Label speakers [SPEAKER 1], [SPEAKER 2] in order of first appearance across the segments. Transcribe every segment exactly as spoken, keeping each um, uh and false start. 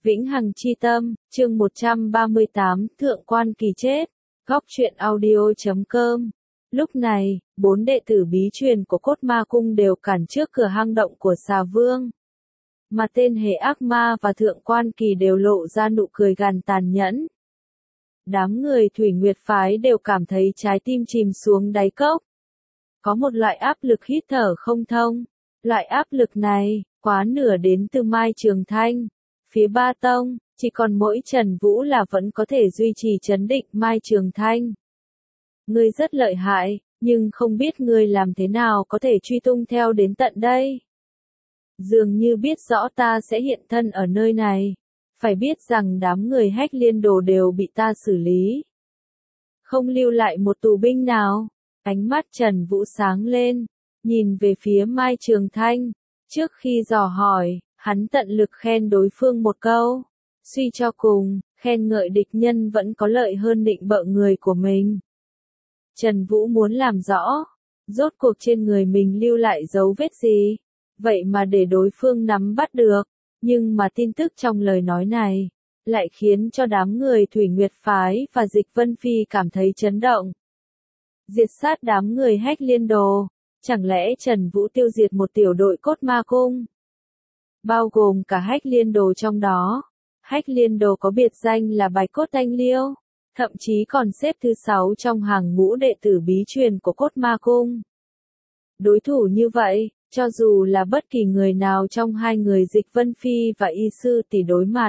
[SPEAKER 1] Vĩnh Hằng Chi Tâm, chương một trăm ba mươi tám, Thượng Quan Kỳ chết. Góc truyện audio chấm com. Lúc này, bốn đệ tử bí truyền của Cốt Ma Cung đều cản trước cửa hang động của Xà Vương. Mà tên Hề Ác Ma và Thượng Quan Kỳ đều lộ ra nụ cười gằn tàn nhẫn. Đám người Thủy Nguyệt Phái đều cảm thấy trái tim chìm xuống đáy cốc. Có một loại áp lực hít thở không thông. Loại áp lực này, quá nửa đến từ Mai Trường Thanh. Phía Ba Tông, chỉ còn mỗi Trần Vũ là vẫn có thể duy trì trấn định. Mai Trường Thanh, ngươi rất lợi hại, nhưng không biết ngươi làm thế nào có thể truy tung theo đến tận đây. Dường như biết rõ ta sẽ hiện thân ở nơi này. Phải biết rằng đám người Hách Liên Đồ đều bị ta xử lý. Không lưu lại một tù binh nào. Ánh mắt Trần Vũ sáng lên, nhìn về phía Mai Trường Thanh. Trước khi dò hỏi, hắn tận lực khen đối phương một câu. Suy cho cùng, khen ngợi địch nhân vẫn có lợi hơn định bợ người của mình. Trần Vũ muốn làm rõ, rốt cuộc trên người mình lưu lại dấu vết gì, vậy mà để đối phương nắm bắt được. Nhưng mà tin tức trong lời nói này, lại khiến cho đám người Thủy Nguyệt Phái và Dịch Vân Phi cảm thấy chấn động. Diệt sát đám người Hách Liên Đồ, chẳng lẽ Trần Vũ tiêu diệt một tiểu đội Cốt Ma Cung? Bao gồm cả Hách Liên Đồ trong đó. Hách Liên Đồ có biệt danh là Bạch Cốt Thanh Liêu, thậm chí còn xếp thứ sáu trong hàng ngũ đệ tử bí truyền của Cốt Ma Cung. Đối thủ như vậy, cho dù là bất kỳ người nào trong hai người Dịch Vân Phi và Y Sư Tỷ đối mặt,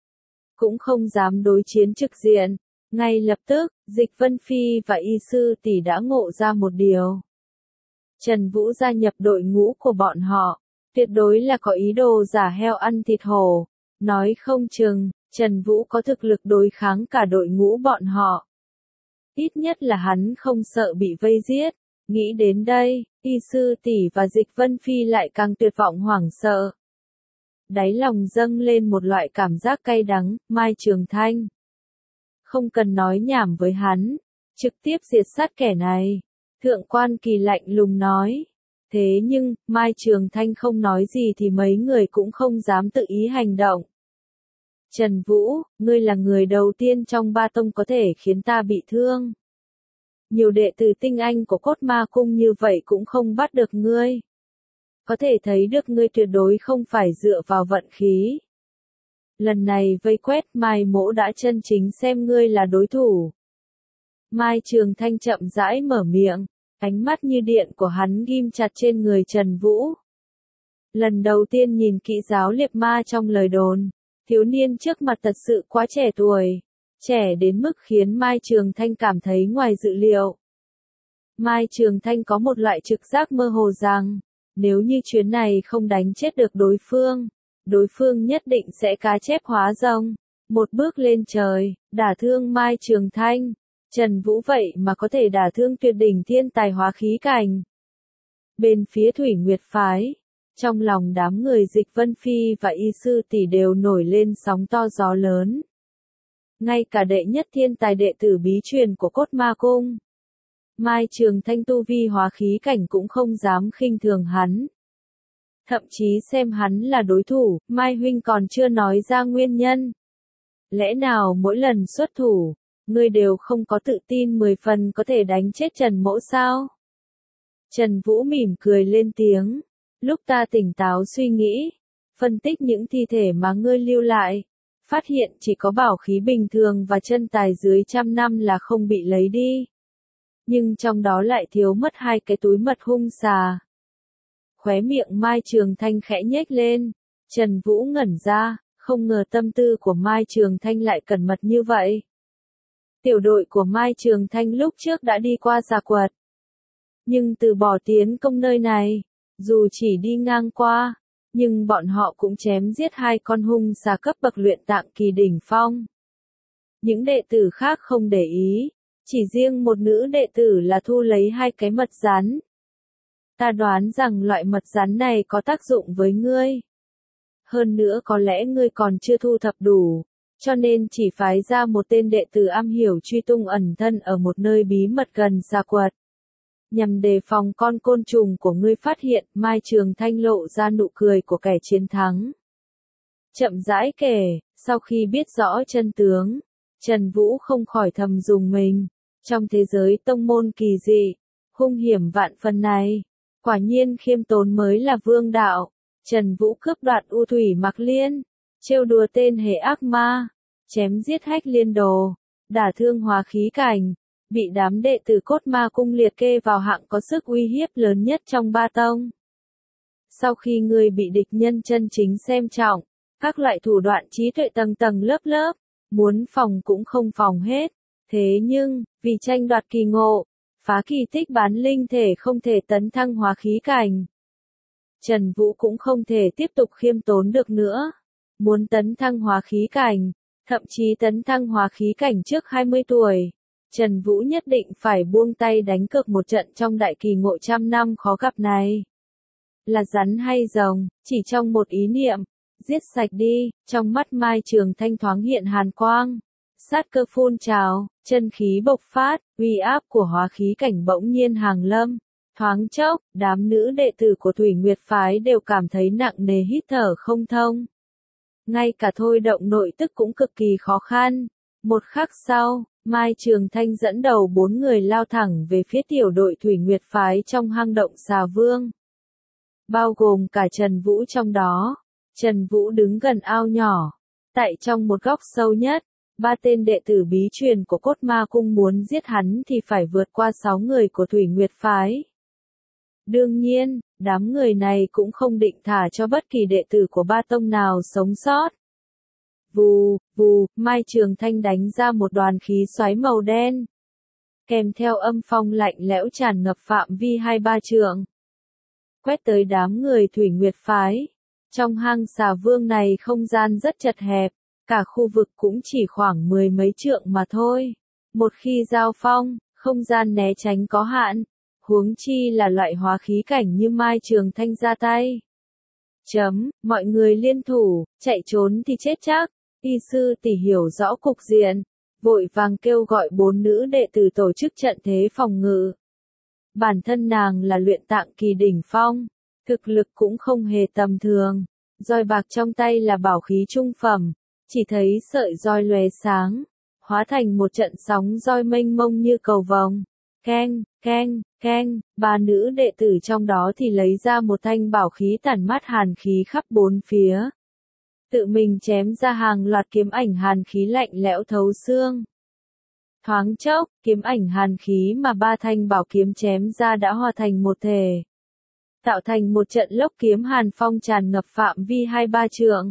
[SPEAKER 1] cũng không dám đối chiến trực diện. Ngay lập tức, Dịch Vân Phi và Y Sư Tỷ đã ngộ ra một điều. Trần Vũ gia nhập đội ngũ của bọn họ, tuyệt đối là có ý đồ giả heo ăn thịt hổ. Nói không chừng, Trần Vũ có thực lực đối kháng cả đội ngũ bọn họ. Ít nhất là hắn không sợ bị vây giết. Nghĩ đến đây, Y Sư Tỷ và Dịch Vân Phi lại càng tuyệt vọng hoảng sợ. Đáy lòng dâng lên một loại cảm giác cay đắng. Mai Trường Thanh, không cần nói nhảm với hắn, trực tiếp diệt sát kẻ này. Thượng Quan Kỳ lạnh lùng nói. Thế nhưng, Mai Trường Thanh không nói gì thì mấy người cũng không dám tự ý hành động. Trần Vũ, ngươi là người đầu tiên trong Ba Tông có thể khiến ta bị thương. Nhiều đệ tử tinh anh của Cốt Ma Cung như vậy cũng không bắt được ngươi. Có thể thấy được ngươi tuyệt đối không phải dựa vào vận khí. Lần này vây quét Mai Mỗ đã chân chính xem ngươi là đối thủ. Mai Trường Thanh chậm rãi mở miệng, ánh mắt như điện của hắn ghim chặt trên người Trần Vũ. Lần đầu tiên nhìn kỹ giáo liệp ma trong lời đồn, thiếu niên trước mặt thật sự quá trẻ tuổi. Trẻ đến mức khiến Mai Trường Thanh cảm thấy ngoài dự liệu. Mai Trường Thanh có một loại trực giác mơ hồ rằng, nếu như chuyến này không đánh chết được đối phương, đối phương nhất định sẽ cá chép hóa rồng, một bước lên trời, đả thương Mai Trường Thanh. Trần Vũ vậy mà có thể đả thương tuyệt đỉnh thiên tài hóa khí cảnh. Bên phía Thủy Nguyệt Phái, trong lòng đám người Dịch Vân Phi và Y Sư Tỷ đều nổi lên sóng to gió lớn. Ngay cả đệ nhất thiên tài đệ tử bí truyền của Cốt Ma Cung, Mai Trường Thanh tu vi hóa khí cảnh cũng không dám khinh thường hắn. Thậm chí xem hắn là đối thủ. Mai huynh còn chưa nói ra nguyên nhân. Lẽ nào mỗi lần xuất thủ, ngươi đều không có tự tin mười phần có thể đánh chết Trần Mỗ sao? Trần Vũ mỉm cười lên tiếng. Lúc ta tỉnh táo suy nghĩ, phân tích những thi thể mà ngươi lưu lại, phát hiện chỉ có bảo khí bình thường và chân tài dưới trăm năm là không bị lấy đi. Nhưng trong đó lại thiếu mất hai cái túi mật hung xà. Khóe miệng Mai Trường Thanh khẽ nhếch lên. Trần Vũ ngẩn ra, không ngờ tâm tư của Mai Trường Thanh lại cẩn mật như vậy. Tiểu đội của Mai Trường Thanh lúc trước đã đi qua Già Quật, nhưng từ bỏ tiến công nơi này. Dù chỉ đi ngang qua, nhưng bọn họ cũng chém giết hai con hung xà cấp bậc luyện tạng kỳ đỉnh phong. Những đệ tử khác không để ý, chỉ riêng một nữ đệ tử là thu lấy hai cái mật rắn. Ta đoán rằng loại mật rắn này có tác dụng với ngươi. Hơn nữa có lẽ ngươi còn chưa thu thập đủ, cho nên chỉ phái ra một tên đệ tử am hiểu truy tung ẩn thân ở một nơi bí mật gần Già Quật, nhằm đề phòng con côn trùng của ngươi phát hiện. Mai Trường Thanh lộ ra nụ cười của kẻ chiến thắng. chậm rãi kể, sau khi biết rõ chân tướng, Trần Vũ không khỏi thầm rùng mình. Trong thế giới tông môn kỳ dị, hung hiểm vạn phần này, quả nhiên khiêm tốn mới là vương đạo. Trần Vũ cướp đoạt U Thủy Mạc Liên, trêu đùa tên hệ ác ma, chém giết Hách Liên Đồ, đả thương hóa khí cảnh, bị đám đệ tử Cốt Ma Cung liệt kê vào hạng có sức uy hiếp lớn nhất trong ba tông. Sau khi người bị địch nhân chân chính xem trọng, các loại thủ đoạn trí tuệ tầng tầng lớp lớp, muốn phòng cũng không phòng hết. Thế nhưng, vì tranh đoạt kỳ ngộ, phá kỳ tích bán linh thể không thể tấn thăng hóa khí cảnh. Trần Vũ cũng không thể tiếp tục khiêm tốn được nữa. Muốn tấn thăng hóa khí cảnh, thậm chí tấn thăng hóa khí cảnh trước hai mươi tuổi, Trần Vũ nhất định phải buông tay đánh cược một trận trong đại kỳ ngộ trăm năm khó gặp này. Là rắn hay rồng, chỉ trong một ý niệm, giết sạch đi, trong mắt Mai Trường Thanh thoáng hiện hàn quang. Sát cơ phun trào, chân khí bộc phát, uy áp của hóa khí cảnh bỗng nhiên hàng lâm. Thoáng chốc, đám nữ đệ tử của Thủy Nguyệt Phái đều cảm thấy nặng nề hít thở không thông. Ngay cả thôi động nội tức cũng cực kỳ khó khăn. Một khắc sau, Mai Trường Thanh dẫn đầu bốn người lao thẳng về phía tiểu đội Thủy Nguyệt Phái trong hang động Xà Vương. Bao gồm cả Trần Vũ trong đó. Trần Vũ đứng gần ao nhỏ. Tại trong một góc sâu nhất, ba tên đệ tử bí truyền của Cốt Ma Cung muốn giết hắn thì phải vượt qua sáu người của Thủy Nguyệt Phái. Đương nhiên, đám người này cũng không định thả cho bất kỳ đệ tử của ba tông nào sống sót. Vù, vù, Mai Trường Thanh đánh ra một đoàn khí xoáy màu đen. Kèm theo âm phong lạnh lẽo tràn ngập phạm vi hai ba trượng. Quét tới đám người Thủy Nguyệt Phái. Trong hang Xà Vương này không gian rất chật hẹp, cả khu vực cũng chỉ khoảng mười mấy trượng mà thôi. Một khi giao phong, không gian né tránh có hạn, huống chi là loại hóa khí cảnh như Mai Trường Thanh ra tay. Chấm, mọi người liên thủ, chạy trốn thì chết chắc. Y sư tỷ hiểu rõ cục diện, vội vàng kêu gọi bốn nữ đệ tử tổ chức trận thế phòng ngự. Bản thân nàng là luyện tạng kỳ đỉnh phong, thực lực cũng không hề tầm thường. Roi bạc trong tay là bảo khí trung phẩm, chỉ thấy sợi roi lóe sáng, hóa thành một trận sóng roi mênh mông như cầu vồng. Keng, keng, keng, ba nữ đệ tử trong đó thì lấy ra một thanh bảo khí tản mát hàn khí khắp bốn phía. Tự mình chém ra hàng loạt kiếm ảnh hàn khí lạnh lẽo thấu xương. Thoáng chốc, kiếm ảnh hàn khí mà ba thanh bảo kiếm chém ra đã hòa thành một thể. Tạo thành một trận lốc kiếm hàn phong tràn ngập phạm vi hai ba trượng.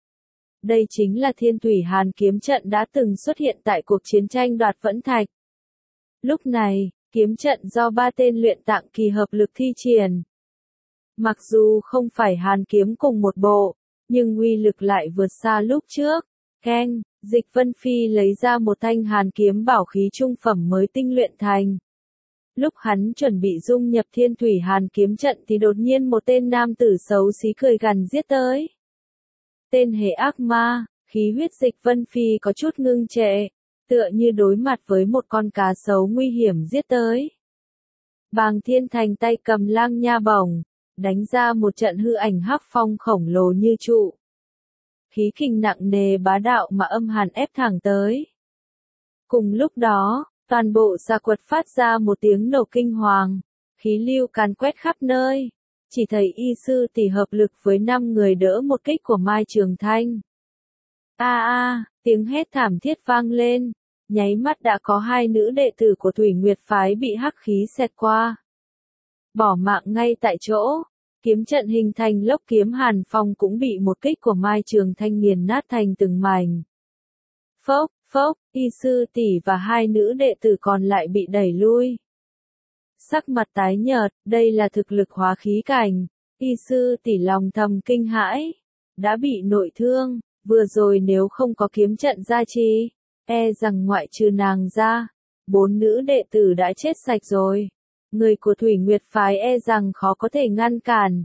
[SPEAKER 1] Đây chính là Thiên Thủy Hàn kiếm trận đã từng xuất hiện tại cuộc chiến tranh đoạt Vẫn Thạch. Lúc này, kiếm trận do ba tên luyện tạng kỳ hợp lực thi triển. Mặc dù không phải hàn kiếm cùng một bộ, nhưng uy lực lại vượt xa lúc trước. Keng, Dịch Vân Phi lấy ra một thanh hàn kiếm bảo khí trung phẩm mới tinh luyện thành. Lúc hắn chuẩn bị dung nhập Thiên Thủy Hàn kiếm trận thì đột nhiên một tên nam tử xấu xí cười gằn giết tới. Tên hệ ác ma, khí huyết Dịch Vân Phi có chút ngưng trệ, tựa như đối mặt với một con cá sấu nguy hiểm giết tới. Bàng Thiên Thành tay cầm lang nha bổng, đánh ra một trận hư ảnh hắc phong khổng lồ như trụ. Khí kình nặng nề bá đạo mà âm hàn ép thẳng tới. Cùng lúc đó, toàn bộ Sa Quật phát ra một tiếng nổ kinh hoàng, khí lưu càn quét khắp nơi. Chỉ thấy y sư tỷ hợp lực với năm người đỡ một kích của Mai Trường Thanh. A a, tiếng hét thảm thiết vang lên, nháy mắt đã có hai nữ đệ tử của Thủy Nguyệt Phái bị hắc khí xẹt qua. Bỏ mạng ngay tại chỗ, kiếm trận hình thành lốc kiếm hàn phong cũng bị một kích của Mai Trường Thanh nghiền nát thành từng mảnh. Phốc, phốc, y sư tỷ và hai nữ đệ tử còn lại bị đẩy lui. Sắc mặt tái nhợt, đây là thực lực hóa khí cảnh. Y sư tỷ lòng thầm kinh hãi, đã bị nội thương, vừa rồi nếu không có kiếm trận gia trì, e rằng ngoại trừ nàng ra, bốn nữ đệ tử đã chết sạch rồi. Người của Thủy Nguyệt Phái e rằng khó có thể ngăn cản.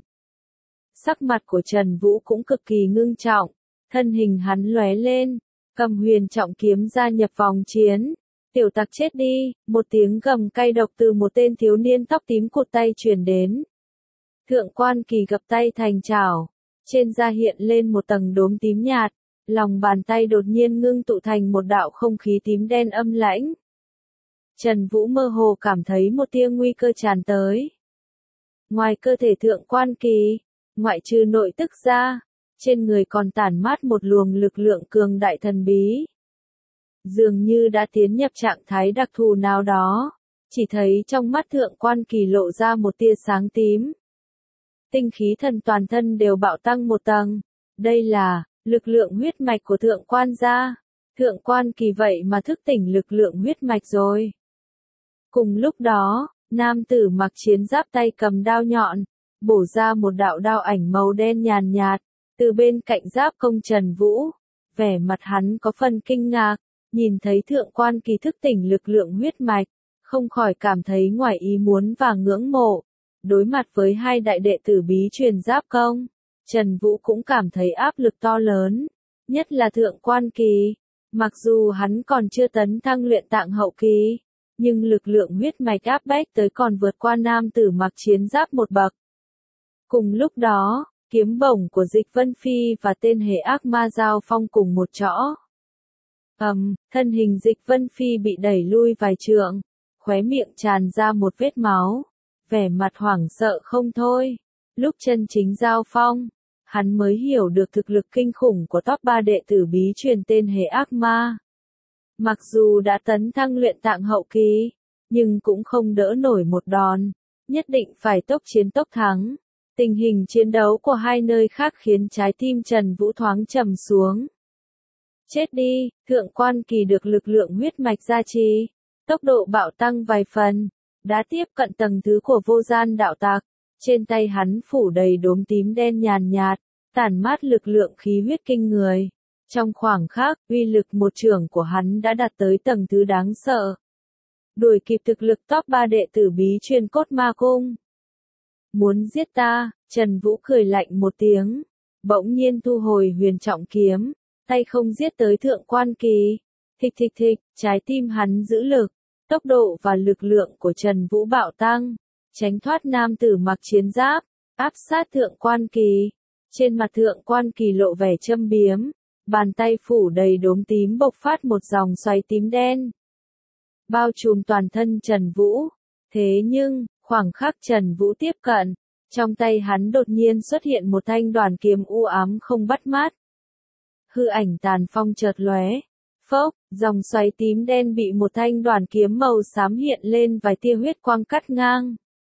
[SPEAKER 1] Sắc mặt của Trần Vũ cũng cực kỳ ngưng trọng, thân hình hắn lóe lên, cầm huyền trọng kiếm gia nhập vòng chiến. Tiểu tặc chết đi, một tiếng gầm cay độc từ một tên thiếu niên tóc tím cụt tay truyền đến. Thượng quan kỳ gập tay thành chảo, trên da hiện lên một tầng đốm tím nhạt, lòng bàn tay đột nhiên ngưng tụ thành một đạo không khí tím đen âm lãnh. Trần Vũ mơ hồ cảm thấy một tia nguy cơ tràn tới. Ngoài cơ thể Thượng Quan Kỳ, ngoại trừ nội tức ra, trên người còn tản mát một luồng lực lượng cường đại thần bí. Dường như đã tiến nhập trạng thái đặc thù nào đó, chỉ thấy trong mắt Thượng Quan Kỳ lộ ra một tia sáng tím. Tinh khí thần toàn thân đều bạo tăng một tầng. Đây là lực lượng huyết mạch của Thượng Quan gia. Thượng Quan Kỳ vậy mà thức tỉnh lực lượng huyết mạch rồi. Cùng lúc đó, nam tử mặc chiến giáp tay cầm đao nhọn, bổ ra một đạo đao ảnh màu đen nhàn nhạt, từ bên cạnh giáp công Trần Vũ. Vẻ mặt hắn có phần kinh ngạc, nhìn thấy Thượng Quan Kỳ thức tỉnh lực lượng huyết mạch, không khỏi cảm thấy ngoài ý muốn và ngưỡng mộ. Đối mặt với hai đại đệ tử bí truyền giáp công, Trần Vũ cũng cảm thấy áp lực to lớn, nhất là Thượng Quan Kỳ. Mặc dù hắn còn chưa tấn thăng luyện tạng hậu kỳ, nhưng lực lượng huyết mạch áp bách tới còn vượt qua nam tử mặc chiến giáp một bậc. Cùng lúc đó, kiếm bổng của Dịch Vân Phi và tên hệ ác ma giao phong cùng một chõ. Ầm, um, thân hình Dịch Vân Phi bị đẩy lui vài trượng, khóe miệng tràn ra một vết máu, vẻ mặt hoảng sợ không thôi. Lúc chân chính giao phong, hắn mới hiểu được thực lực kinh khủng của top ba đệ tử bí truyền tên hệ ác ma. Mặc dù đã tấn thăng luyện tạng hậu kỳ, nhưng cũng không đỡ nổi một đòn, nhất định phải tốc chiến tốc thắng. Tình hình chiến đấu của hai nơi khác khiến trái tim Trần Vũ thoáng trầm xuống. Chết đi, Thượng Quan Kỳ được lực lượng huyết mạch gia trì, tốc độ bạo tăng vài phần, đã tiếp cận tầng thứ của vô gian đạo tặc. Trên tay hắn phủ đầy đốm tím đen nhàn nhạt, tản mát lực lượng khí huyết kinh người. Trong khoảng khắc, uy lực một chưởng của hắn đã đạt tới tầng thứ đáng sợ. Đuổi kịp thực lực top ba đệ tử bí truyền Cốt Ma Cung. Muốn giết ta, Trần Vũ cười lạnh một tiếng, bỗng nhiên thu hồi huyền trọng kiếm, tay không giết tới Thượng Quan Kỳ. Thịch thịch thịch, trái tim hắn giữ lực, tốc độ và lực lượng của Trần Vũ bạo tăng, tránh thoát nam tử mặc chiến giáp, áp sát Thượng Quan Kỳ. Trên mặt Thượng Quan Kỳ lộ vẻ châm biếm, bàn tay phủ đầy đốm tím bộc phát một dòng xoáy tím đen, bao trùm toàn thân Trần Vũ. Thế nhưng, khoảng khắc Trần Vũ tiếp cận, trong tay hắn đột nhiên xuất hiện một thanh đoàn kiếm u ám không bắt mắt. Hư ảnh tàn phong chợt lóe, phốc, dòng xoáy tím đen bị một thanh đoàn kiếm màu xám hiện lên vài tia huyết quang cắt ngang.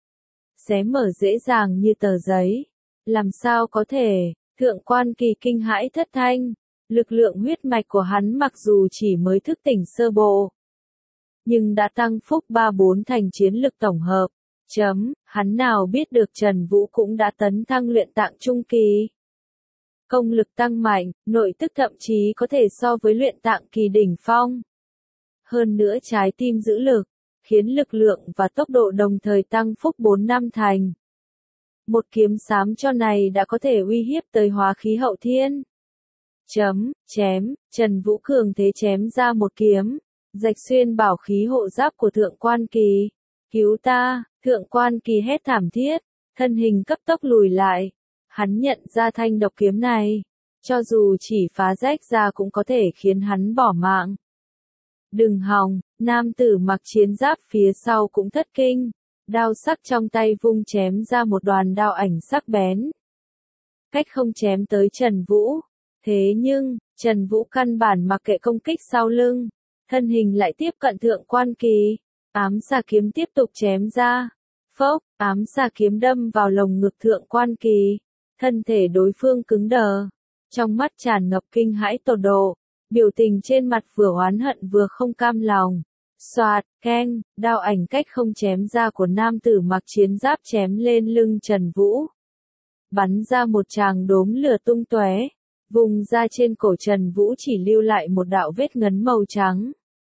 [SPEAKER 1] Xé mở dễ dàng như tờ giấy. Làm sao có thể? Thượng Quan Kỳ kinh hãi thất thanh. Lực lượng huyết mạch của hắn mặc dù chỉ mới thức tỉnh sơ bộ, nhưng đã tăng phúc ba bốn thành chiến lực tổng hợp. Chấm, hắn nào biết được Trần Vũ cũng đã tấn thăng luyện tạng trung kỳ. Công lực tăng mạnh, nội tức thậm chí có thể so với luyện tạng kỳ đỉnh phong. Hơn nữa trái tim giữ lực, khiến lực lượng và tốc độ đồng thời tăng phúc bốn năm thành. Một kiếm xám cho này đã có thể uy hiếp tới hóa khí hậu thiên. Chấm, chém, Trần Vũ cường thế chém ra một kiếm, rạch xuyên bảo khí hộ giáp của Thượng Quan Kỳ. Cứu ta, Thượng Quan Kỳ hét thảm thiết, thân hình cấp tốc lùi lại. Hắn nhận ra thanh độc kiếm này, cho dù chỉ phá rách ra cũng có thể khiến hắn bỏ mạng. Đừng hòng, nam tử mặc chiến giáp phía sau cũng thất kinh, đao sắc trong tay vung chém ra một đoàn đao ảnh sắc bén. Cách không chém tới Trần Vũ, thế nhưng, Trần Vũ căn bản mặc kệ công kích sau lưng, thân hình lại tiếp cận Thượng Quan Kỳ, ám xà kiếm tiếp tục chém ra. Phốc, ám xà kiếm đâm vào lồng ngực Thượng Quan Kỳ, thân thể đối phương cứng đờ, trong mắt tràn ngập kinh hãi tột độ, biểu tình trên mặt vừa oán hận vừa không cam lòng. Xoạt, keng, đao ảnh cách không chém ra của nam tử mặc chiến giáp chém lên lưng Trần Vũ, bắn ra một tràng đốm lửa tung tóe, vùng ra trên cổ Trần Vũ chỉ lưu lại một đạo vết ngấn màu trắng.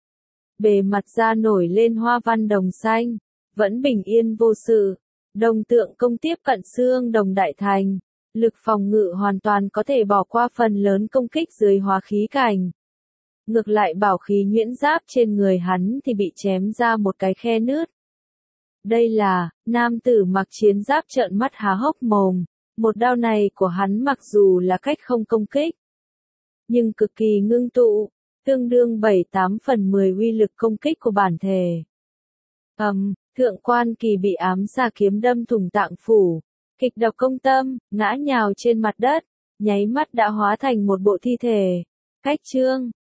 [SPEAKER 1] Bề mặt da nổi lên hoa văn đồng xanh, vẫn bình yên vô sự. Đồng tượng công tiếp cận xương đồng đại thành, lực phòng ngự hoàn toàn có thể bỏ qua phần lớn công kích dưới hóa khí cảnh. Ngược lại bảo khí nhuyễn giáp trên người hắn thì bị chém ra một cái khe nứt. Đây là, nam tử mặc chiến giáp trợn mắt há hốc mồm, Một đao này của hắn mặc dù là cách không công kích, nhưng cực kỳ ngưng tụ, tương đương bảy tám phần mười uy lực công kích của bản thể. Ầm, thượng quan kỳ bị ám xà kiếm đâm thủng tạng phủ, kịch độc công tâm, ngã nhào trên mặt đất, nháy mắt đã hóa thành một bộ thi thể. Cách chương